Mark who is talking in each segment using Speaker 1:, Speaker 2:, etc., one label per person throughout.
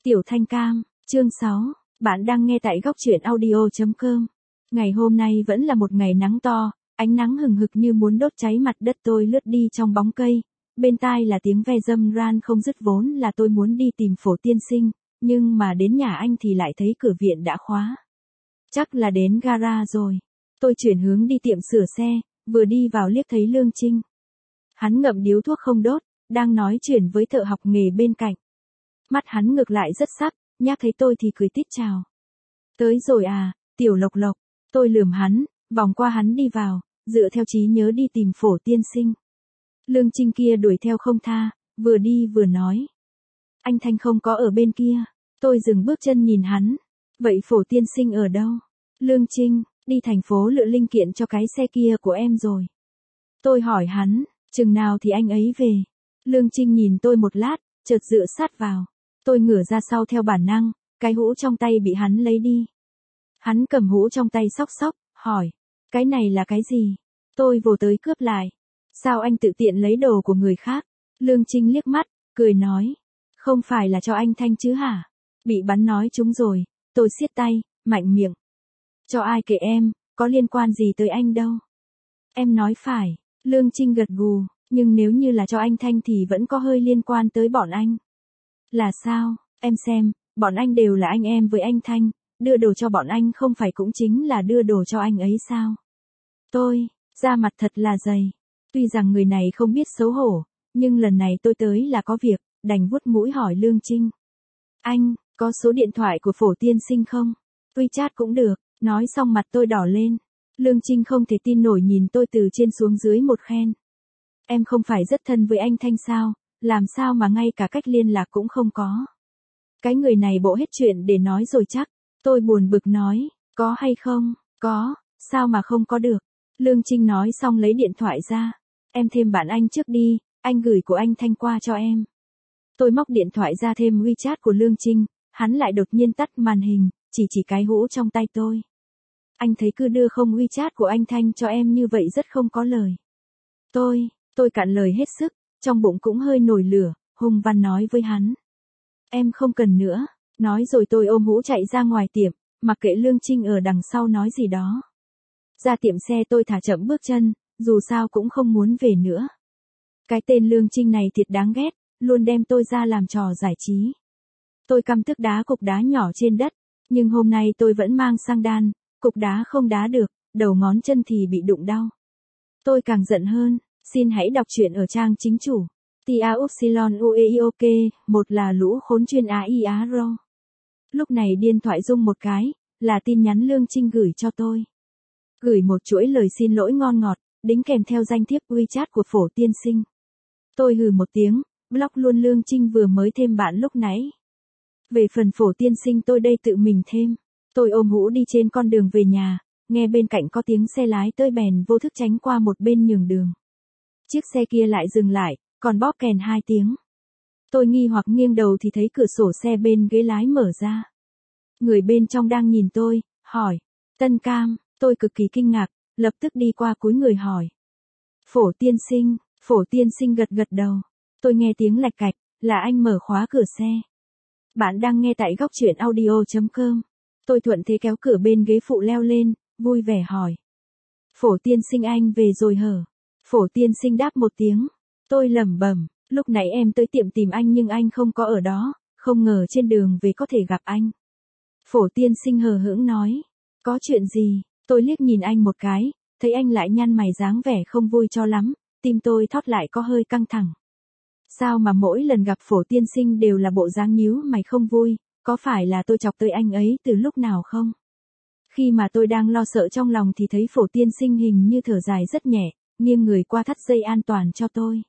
Speaker 1: Tiểu Thanh Cam, chương 6, bạn đang nghe tại góc truyện audio.com. Ngày hôm nay vẫn là một ngày nắng to, ánh nắng hừng hực như muốn đốt cháy mặt đất. Tôi lướt đi trong bóng cây, bên tai là tiếng ve râm ran không dứt. Vốn là tôi muốn đi tìm Phổ tiên sinh, nhưng mà đến nhà anh thì lại thấy cửa viện đã khóa. Chắc là đến gara rồi. Tôi chuyển hướng đi tiệm sửa xe, vừa đi vào liếc thấy Lương Trinh. Hắn ngậm điếu thuốc không đốt, đang nói chuyện với thợ học nghề bên cạnh. Mắt hắn ngược lại rất sắc, nhắc thấy tôi thì cười tít chào. Tới rồi à, Tiểu Lộc Lộc. Tôi lườm hắn, vòng qua hắn đi vào, dựa theo trí nhớ đi tìm Phổ tiên sinh. Lương Trinh kia đuổi theo không tha, vừa đi vừa nói. Anh Thanh không có ở bên kia. Tôi dừng bước chân nhìn hắn. Vậy Phổ tiên sinh ở đâu? Lương Trinh, đi thành phố lựa linh kiện cho cái xe kia của em rồi. Tôi hỏi hắn, chừng nào thì anh ấy về? Lương Trinh nhìn tôi một lát, chợt dựa sát vào. Tôi ngửa ra sau theo bản năng, cái hũ trong tay bị hắn lấy đi. Hắn cầm hũ trong tay xóc xóc, hỏi, cái này là cái gì? Tôi vồ tới cướp lại. Sao anh tự tiện lấy đồ của người khác? Lương Trinh liếc mắt, cười nói, không phải là cho anh Thanh chứ hả? Bị bắn nói trúng rồi. Tôi siết tay, mạnh miệng. Cho ai kệ em, có liên quan gì tới anh đâu. Em nói phải. Lương Trinh gật gù, nhưng nếu như là cho anh Thanh thì vẫn có hơi liên quan tới bọn anh. Là sao? Em xem, bọn anh đều là anh em với anh Thanh, đưa đồ cho bọn anh không phải cũng chính là đưa đồ cho anh ấy sao? Tôi, da mặt thật là dày. Tuy rằng người này không biết xấu hổ, nhưng lần này tôi tới là có việc, đành vuốt mũi hỏi Lương Trinh. Anh, có số điện thoại của Phổ tiên sinh không? WeChat cũng được. Nói xong mặt tôi đỏ lên. Lương Trinh không thể tin nổi nhìn tôi từ trên xuống dưới một khen. Em không phải rất thân với anh Thanh sao, làm sao mà ngay cả cách liên lạc cũng không có. Cái người này bộ hết chuyện để nói rồi chắc. Tôi buồn bực nói, có hay không? Có, sao mà không có được. Lương Trinh nói xong lấy điện thoại ra. Em thêm bạn anh trước đi, anh gửi của anh Thanh qua cho em. Tôi móc điện thoại ra thêm WeChat của Lương Trinh, hắn lại đột nhiên tắt màn hình, chỉ cái hũ trong tay tôi. Anh thấy cứ đưa không WeChat của anh Thanh cho em như vậy rất không có lời. Tôi cạn lời hết sức, trong bụng cũng hơi nổi lửa, hung văn nói với hắn. Em không cần nữa, nói rồi tôi ôm hũ chạy ra ngoài tiệm, mặc kệ Lương Trinh ở đằng sau nói gì đó. Ra tiệm xe tôi thả chậm bước chân, dù sao cũng không muốn về nữa. Cái tên Lương Trinh này thiệt đáng ghét, luôn đem tôi ra làm trò giải trí. Tôi căm tức đá cục đá nhỏ trên đất, nhưng hôm nay tôi vẫn mang sang đan, cục đá không đá được, đầu ngón chân thì bị đụng đau. Tôi càng giận hơn, xin hãy đọc truyện ở trang chính chủ. Tia Upsilon Ueioke, một là lũ khốn chuyên AIARO. Lúc này điện thoại rung một cái, là tin nhắn Lương Trinh gửi cho tôi. Gửi một chuỗi lời xin lỗi ngon ngọt, đính kèm theo danh thiếp WeChat của Phổ tiên sinh. Tôi hừ một tiếng, block luôn Lương Trinh vừa mới thêm bạn lúc nãy. Về phần Phổ tiên sinh tôi đây tự mình thêm. Tôi ôm hũ đi trên con đường về nhà, nghe bên cạnh có tiếng xe lái tới bèn vô thức tránh qua một bên nhường đường. Chiếc xe kia lại dừng lại, còn bóp kèn 2 tiếng. Tôi nghi hoặc nghiêng đầu thì thấy cửa sổ xe bên ghế lái mở ra. Người bên trong đang nhìn tôi, hỏi, Tân Cam, tôi cực kỳ kinh ngạc, lập tức đi qua cúi người hỏi. Phổ tiên sinh gật gật đầu. Tôi nghe tiếng lạch cạch, là anh mở khóa cửa xe. Bạn đang nghe tại góc truyện audio.com. Tôi thuận thế kéo cửa bên ghế phụ leo lên, vui vẻ hỏi. Phổ tiên sinh anh về rồi hở? Phổ tiên sinh đáp một tiếng. Tôi lẩm bẩm, lúc nãy em tới tiệm tìm anh nhưng anh không có ở đó, không ngờ trên đường về có thể gặp anh. Phổ tiên sinh hờ hững nói. Có chuyện gì? Tôi liếc nhìn anh một cái, thấy anh lại nhăn mày dáng vẻ không vui cho lắm, tim tôi thót lại có hơi căng thẳng. Sao mà mỗi lần gặp Phổ tiên sinh đều là bộ dáng nhíu mày không vui, có phải là tôi chọc tới anh ấy từ lúc nào không? Khi mà tôi đang lo sợ trong lòng thì thấy Phổ tiên sinh hình như thở dài rất nhẹ, nghiêng người qua thắt dây an toàn cho tôi.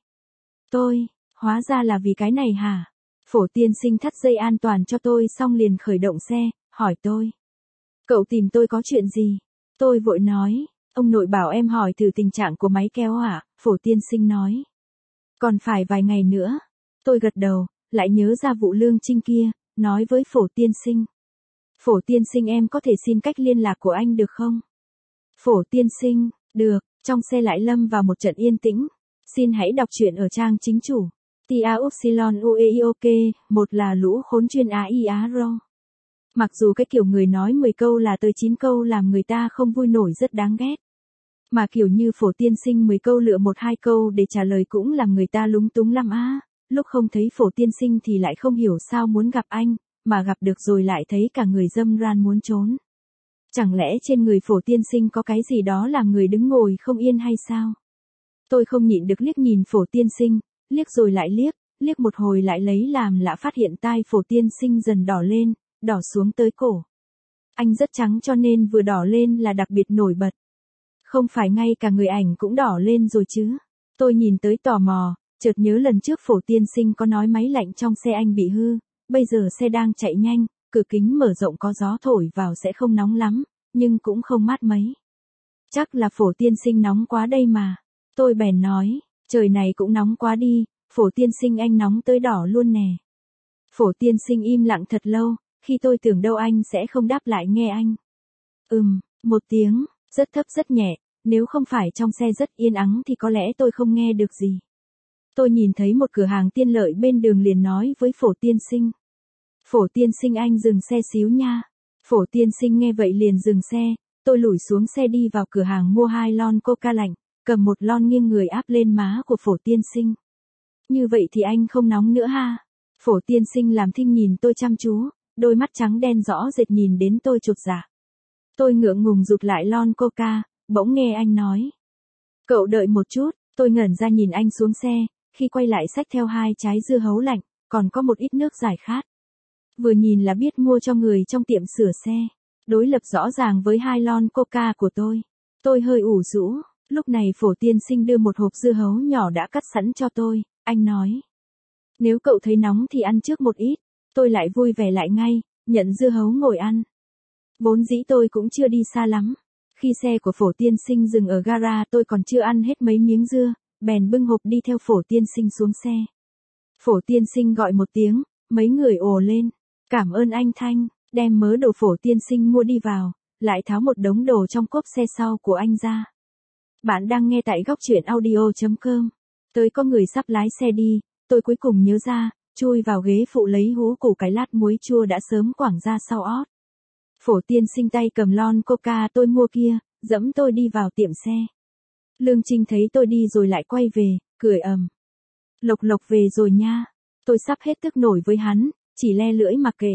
Speaker 1: Hóa ra là vì cái này hả? Phổ tiên sinh thắt dây an toàn cho tôi xong liền khởi động xe, hỏi tôi. Cậu tìm tôi có chuyện gì? Tôi vội nói, ông nội bảo em hỏi thử tình trạng của máy kéo ạ, Phổ tiên sinh nói. Còn phải vài ngày nữa. Tôi gật đầu, lại nhớ ra vụ Lương Trinh kia, nói với Phổ tiên sinh. Phổ tiên sinh em có thể xin cách liên lạc của anh được không? Phổ tiên sinh, được, trong xe lại lâm vào một trận yên tĩnh. Xin hãy đọc truyện ở trang chính chủ. Tia Upsilon Ueioke, một là lũ khốn chuyên AIARO. Mặc dù cái kiểu người nói 10 câu là tới 9 câu làm người ta không vui nổi rất đáng ghét. Mà kiểu như Phổ tiên sinh 10 câu lựa 1-2 câu để trả lời cũng làm người ta lúng túng lắm á. Lúc không thấy Phổ tiên sinh thì lại không hiểu sao muốn gặp anh, mà gặp được rồi lại thấy cả người râm ran muốn trốn. Chẳng lẽ trên người Phổ tiên sinh có cái gì đó làm người đứng ngồi không yên hay sao? Tôi không nhịn được liếc nhìn Phổ tiên sinh, liếc rồi lại liếc một hồi lại lấy làm lạ phát hiện tai Phổ tiên sinh dần đỏ lên, đỏ xuống tới cổ. Anh rất trắng cho nên vừa đỏ lên là đặc biệt nổi bật. Không phải ngay cả người ảnh cũng đỏ lên rồi chứ. Tôi nhìn tới tò mò, chợt nhớ lần trước Phổ tiên sinh có nói máy lạnh trong xe anh bị hư, bây giờ xe đang chạy nhanh, cửa kính mở rộng có gió thổi vào sẽ không nóng lắm, nhưng cũng không mát mấy. Chắc là Phổ tiên sinh nóng quá đây mà. Tôi bèn nói, trời này cũng nóng quá đi, Phổ tiên sinh anh nóng tới đỏ luôn nè. Phổ tiên sinh im lặng thật lâu, khi tôi tưởng đâu anh sẽ không đáp lại nghe anh. Một tiếng, rất thấp rất nhẹ, nếu không phải trong xe rất yên ắng thì có lẽ tôi không nghe được gì. Tôi nhìn thấy một cửa hàng tiện lợi bên đường liền nói với Phổ tiên sinh. Phổ tiên sinh anh dừng xe xíu nha. Phổ tiên sinh nghe vậy liền dừng xe, tôi lủi xuống xe đi vào cửa hàng mua 2 lon coca lạnh, cầm một lon nghiêng người áp lên má của Phổ tiên sinh. Như vậy thì anh không nóng nữa ha. Phổ tiên sinh làm thinh nhìn tôi chăm chú, đôi mắt trắng đen rõ rệt nhìn đến tôi chột dạ. Tôi ngượng ngùng rụt lại lon coca, bỗng nghe anh nói. Cậu đợi một chút, tôi ngẩn ra nhìn anh xuống xe, khi quay lại xách theo 2 trái dưa hấu lạnh, còn có một ít nước giải khát. Vừa nhìn là biết mua cho người trong tiệm sửa xe, đối lập rõ ràng với 2 lon coca của tôi. Tôi hơi ủ rũ, lúc này Phổ tiên sinh đưa một hộp dưa hấu nhỏ đã cắt sẵn cho tôi, anh nói. Nếu cậu thấy nóng thì ăn trước một ít, tôi lại vui vẻ lại ngay, nhận dưa hấu ngồi ăn. Vốn dĩ tôi cũng chưa đi xa lắm. Khi xe của Phổ tiên sinh dừng ở gara tôi còn chưa ăn hết mấy miếng dưa, bèn bưng hộp đi theo Phổ tiên sinh xuống xe. Phổ tiên sinh gọi một tiếng, mấy người ồ lên. Cảm ơn anh Thanh, đem mớ đồ Phổ tiên sinh mua đi vào, lại tháo một đống đồ trong cốp xe sau của anh ra. Bạn đang nghe tại góc truyện audio.com. Tới có người sắp lái xe đi, tôi cuối cùng nhớ ra, chui vào ghế phụ lấy hũ củ cải lát muối chua đã sớm quảng ra sau ót. Phổ tiên sinh tay cầm lon coca tôi mua kia, dẫm tôi đi vào tiệm xe. Lương Trinh thấy tôi đi rồi lại quay về, cười ầm. Lộc Lộc về rồi nha. Tôi sắp hết tức nổi với hắn, chỉ le lưỡi mặc kệ.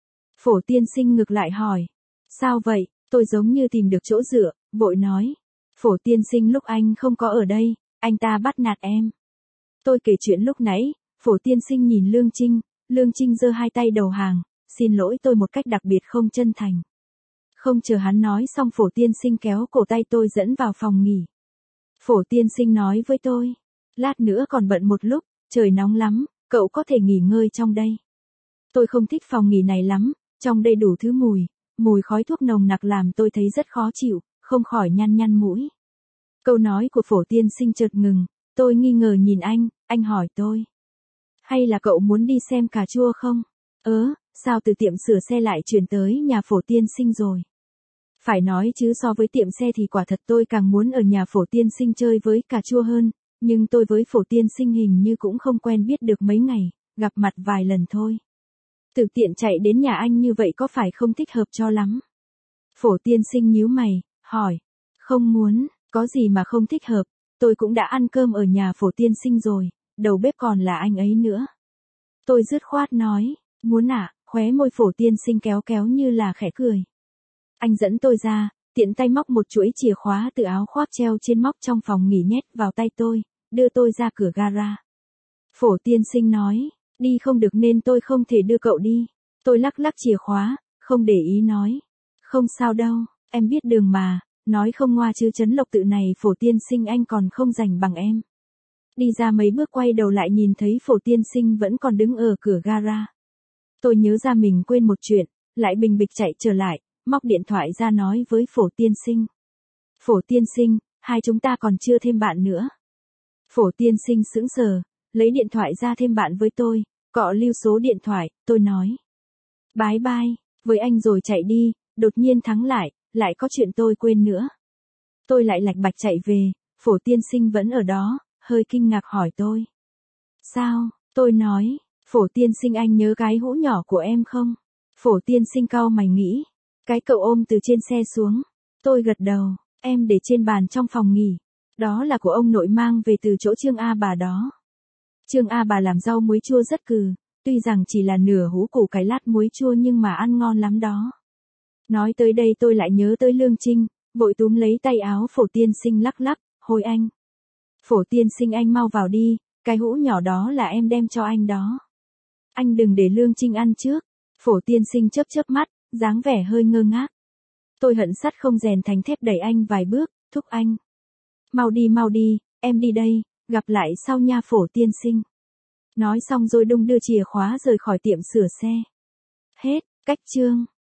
Speaker 1: Phổ tiên sinh ngược lại hỏi. Sao vậy? Tôi giống như tìm được chỗ dựa, vội nói. Phổ tiên sinh lúc anh không có ở đây, anh ta bắt nạt em. Tôi kể chuyện lúc nãy, Phổ tiên sinh nhìn Lương Trinh giơ 2 tay đầu hàng, xin lỗi tôi một cách đặc biệt không chân thành. Không chờ hắn nói xong Phổ tiên sinh kéo cổ tay tôi dẫn vào phòng nghỉ. Phổ tiên sinh nói với tôi, lát nữa còn bận một lúc, trời nóng lắm, cậu có thể nghỉ ngơi trong đây. Tôi không thích phòng nghỉ này lắm, trong đây đủ thứ mùi khói thuốc nồng nặc làm tôi thấy rất khó chịu, không khỏi nhăn mũi. Câu nói của Phổ tiên sinh chợt ngừng, tôi nghi ngờ nhìn anh hỏi tôi. Hay là cậu muốn đi xem cà chua không? Sao từ tiệm sửa xe lại chuyển tới nhà Phổ tiên sinh rồi? Phải nói chứ so với tiệm xe thì quả thật tôi càng muốn ở nhà Phổ tiên sinh chơi với cà chua hơn, nhưng tôi với Phổ tiên sinh hình như cũng không quen biết được mấy ngày, gặp mặt vài lần thôi. Tự tiện chạy đến nhà anh như vậy có phải không thích hợp cho lắm? Phổ tiên sinh nhíu mày, hỏi. Không muốn, có gì mà không thích hợp, tôi cũng đã ăn cơm ở nhà Phổ tiên sinh rồi, đầu bếp còn là anh ấy nữa. Tôi dứt khoát nói, muốn à, khóe môi Phổ tiên sinh kéo như là khẽ cười. Anh dẫn tôi ra, tiện tay móc một chuỗi chìa khóa từ áo khoác treo trên móc trong phòng nghỉ nhét vào tay tôi, đưa tôi ra cửa gara. Phổ tiên sinh nói, đi không được nên tôi không thể đưa cậu đi. Tôi lắc chìa khóa, không để ý nói. Không sao đâu, em biết đường mà, nói không ngoa chứ Trấn Lộc Tự này Phổ tiên sinh anh còn không rành bằng em. Đi ra mấy bước quay đầu lại nhìn thấy Phổ tiên sinh vẫn còn đứng ở cửa gara. Tôi nhớ ra mình quên một chuyện, lại bình bịch chạy trở lại, móc điện thoại ra nói với Phổ tiên sinh. Phổ tiên sinh, hai chúng ta còn chưa thêm bạn nữa. Phổ tiên sinh sững sờ, lấy điện thoại ra thêm bạn với tôi, cọ lưu số điện thoại, tôi nói. Bye bye, với anh rồi chạy đi, đột nhiên thắng lại có chuyện tôi quên nữa. Tôi lại lạch bạch chạy về, Phổ tiên sinh vẫn ở đó, hơi kinh ngạc hỏi tôi. Sao, Tôi nói, Phổ tiên sinh anh nhớ cái hũ nhỏ của em không? Phổ tiên sinh cau mày nghĩ. Cái cậu ôm từ trên xe xuống. Tôi gật đầu, em để trên bàn trong phòng nghỉ. Đó là của ông nội mang về từ chỗ Trương A bà đó. Trương A bà làm rau muối chua rất cừ, tuy rằng chỉ là nửa hũ củ cải lát muối chua nhưng mà ăn ngon lắm đó. Nói tới đây tôi lại nhớ tới Lương Trinh, vội túm lấy tay áo Phổ tiên sinh lắc lắc, hôi anh. Phổ tiên sinh anh mau vào đi, cái hũ nhỏ đó là em đem cho anh đó. Anh đừng để Lương Trinh ăn trước. Phổ tiên sinh chớp chớp mắt, dáng vẻ hơi ngơ ngác. Tôi hận sắt không rèn thành thép đẩy anh vài bước, thúc anh. Mau đi, em đi đây, gặp lại sau nha Phổ tiên sinh. Nói xong rồi đung đưa chìa khóa rời khỏi tiệm sửa xe. Hết, cách chương.